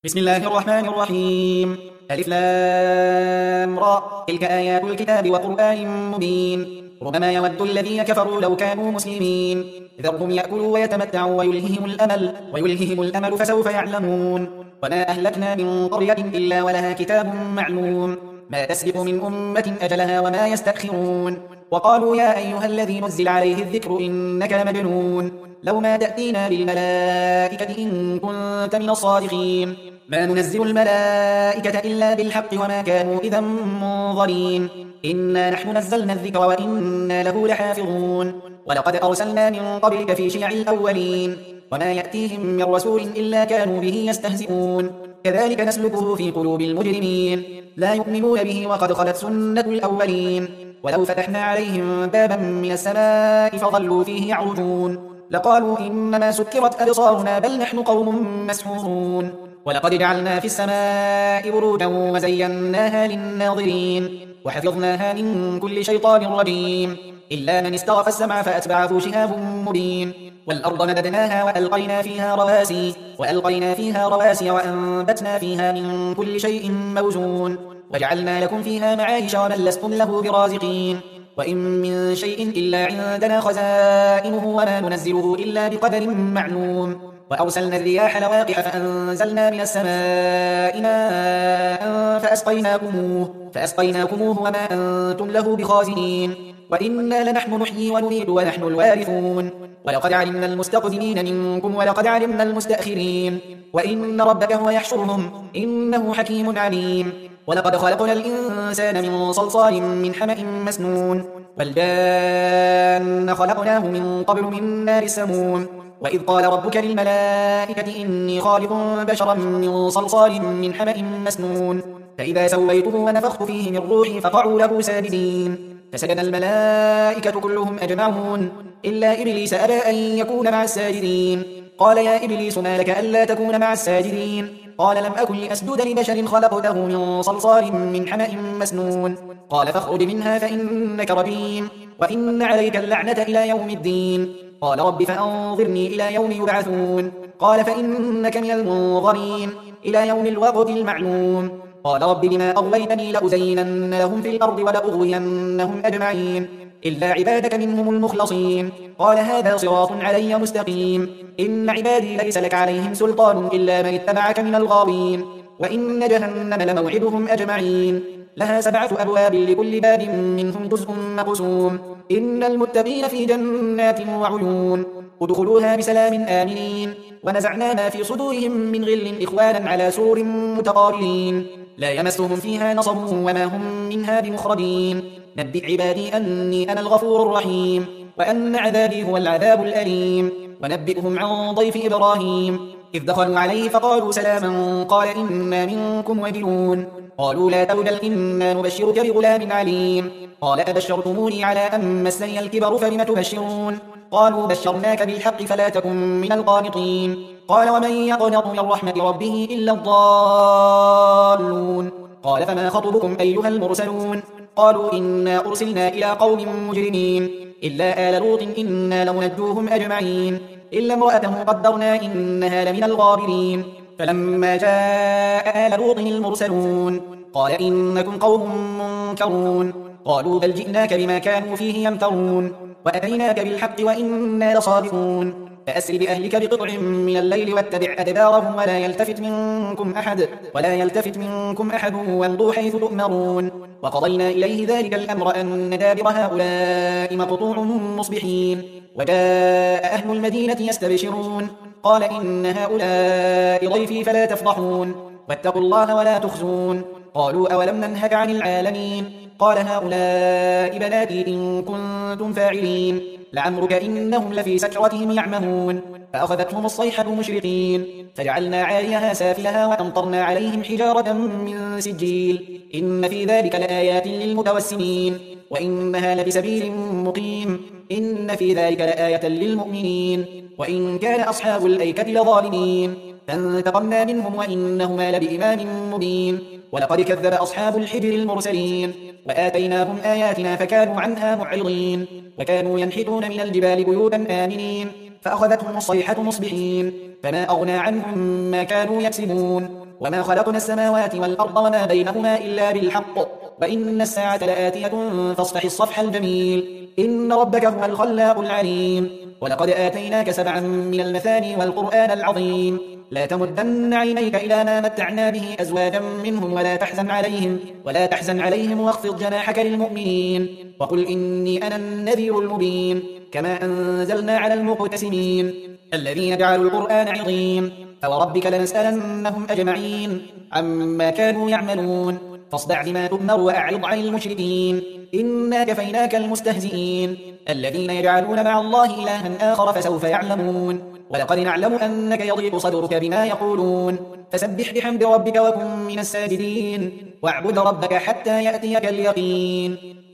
بسم الله الرحمن الرحيم. ألف لام را، تلك آيات الكتاب وقرآن مبين. ربما يود الذين كفروا لو كانوا مسلمين. ذرهم يأكلوا ويتمتعوا ويلههم الأمل فسوف يعلمون. وما أهلكنا من قرية إلا ولها كتاب معلوم، ما تسبق من أمة أجلها وما يستأخرون. وقالوا يا أيها الذي نزل عليه الذكر إنك لمجنون، لو ما تأتينا بالملائكة إن كنت من الصادقين. ما ننزل الملائكة إلا بالحق وما كانوا إذا منظرين. إنا نحن نزلنا الذكر وإنا له لحافظون. ولقد أرسلنا من قبلك في شيع الأولين، وما يأتيهم من رسول إلا كانوا به يستهزئون. كذلك نسلكه في قلوب المجرمين، لا يؤمنون به وقد خلت سنة الأولين. ولو فتحنا عليهم بابا من السماء فظلوا فيه يعرجون لقالوا إنما سكرت أبصارنا بل نحن قوم مسحورون. ولقد جعلنا في السماء بروجا وزيناها للناظرين وحفظناها من كل شيطان رجيم إلا من استغف السمع فأتبعه شهاب مبين. والأرض مددناها وألقينا فيها رواسي وأنبتنا فيها من كل شيء موزون وجعلنا لكم فيها معايش ومن لستم له برازقين. وإن من شيء إلا عندنا خزائنه وما ننزله إلا بقدر معلوم. وأرسلنا الرياح لواقح فأنزلنا من السماء ماء فأسقيناكموه وما أنتم له بخازنين. وإنا لنحن نحيي ونميت ونحن الوارثون. ولقد علمنا المستقدمين منكم ولقد علمنا المستأخرين. وإن ربك هو يحشرهم إنه حكيم عليم. ولقد خلقنا الإنسان من صلصال من حمأ مسنون والجان خلقناه من قبل من نار السموم. وإذ قال ربك للملائكة إني خالق بشرا من صلصال من حمأ مسنون فإذا سويته ونفخت فيه من روحي فقعوا له ساجدين فسجد الملائكة كلهم أجمعون إلا إبليس أبى أن يكون مع الساجدين. قال يا إبليس ما لك ألا تكون مع الساجدين؟ قال لم أكن لأسجد لبشر خلقته من صلصال من حمأ مسنون. قال فاخرج منها فإنك رجيم وإن عليك اللعنة إلى يوم الدين. قال رب فأنظرني إلى يوم يبعثون. قال فإنك من المنظرين إلى يوم الوقت المعلوم. قال رب بما أغويتني لأزينن لهم في الأرض ولأغوينهم أجمعين إلا عبادك منهم المخلصين. قال هذا صراط علي مستقيم. إن عبادي ليس لك عليهم سلطان إلا من اتبعك من الغاوين. وإن جهنم لموعدهم أجمعين لها 7 أبواب لكل باب منهم جزء مقسوم. إن المتقين في جنات وعيون ادخلوها بسلام آمنين. ونزعنا ما في صدورهم من غل إخوانا على سرر متقابلين لا يمسهم فيها نصب وما هم منها بمخرجين. نبئ عبادي أني أنا الغفور الرحيم وأن عذابي هو العذاب الأليم. ونبئهم عن ضيف إبراهيم إذ دخلوا عليه فقالوا سلاما قال إنا منكم وجلون. قالوا لا توجل إنا نبشرك بغلام عليم. قال أبشرتموني على أن مسني الكبر فلم تبشرون؟ قالوا بشرناك بالحق فلا تكن من القانطين. قال ومن يقنط من رحمة ربه إلا الضالون. قال فما خطبكم أيها المرسلون؟ قالوا إنا أرسلنا إلى قوم مجرمين إلا آل لوط إنا لمنجوهم أجمعين إلا امرأته قدرنا إنها لمن الغابرين. فلما جاء آل لوط المرسلون قال إنكم قوم منكرون. قالوا بل جئناك بما كانوا فيه يمترون وأتيناك بالحق وإنا لصادقون. فأسر بأهلك بقطع من الليل واتبع أدبارهم ولا يلتفت منكم أحد وامضوا حيث تؤمرون. وقضينا إليه ذلك الأمر أن دابر هؤلاء مقطوع مصبحين. وجاء أهل المدينة يستبشرون قال إن هؤلاء ضيفي فلا تفضحون واتقوا الله ولا تخزون. قالوا أولم ننهك عن العالمين؟ قال هؤلاء بناتي إن كنتم فاعلين لعمرك إنهم لفي سكرتهم يعمهون. فأخذتهم الصيحة مشرقين فجعلنا عاليها سافلها وأمطرنا عليهم حجارة من سجيل إن في ذلك لآيات للمتوسمين وإنها لبسبيل مقيم إن في ذلك لآية للمؤمنين. وإن كان أصحاب الأيكة لظالمين فانتقمنا منهم وإنهما لبإمام مبين. ولقد كذب أصحاب الحجر المرسلين وآتيناهم آياتنا فكانوا عنها معرضين. وكانوا ينحتون من الجبال بيوتا آمنين فأخذتهم الصيحة مصبحين فما أغنى عنهم ما كانوا يكسبون. وما خلقنا السماوات والأرض وما بينهما إلا بالحق وإن الساعة لآتية فاصفح الصفح الجميل إن ربك هو الخلاق العليم ولقد آتيناك 7 من المثاني والقرآن العظيم لا تمدن عينيك إلى ما متعنا به أزواجا منهم ولا تحزن عليهم واخفض جناحك للمؤمنين وقل إني أنا النذير المبين كما أنزلنا على المقتسمين الذين جعلوا القرآن عظيم فوربك لنسألنهم أجمعين عما كانوا يعملون فاصدع بما تؤمر وأعرض عن المشركين إنا كفيناك المستهزئين الذين يجعلون مع الله إلها آخر فسوف يعلمون ولقد نعلم أنك يضيق صدرك بما يقولون فسبح بحمد ربك وكن من الساجدين واعبد ربك حتى يأتيك اليقين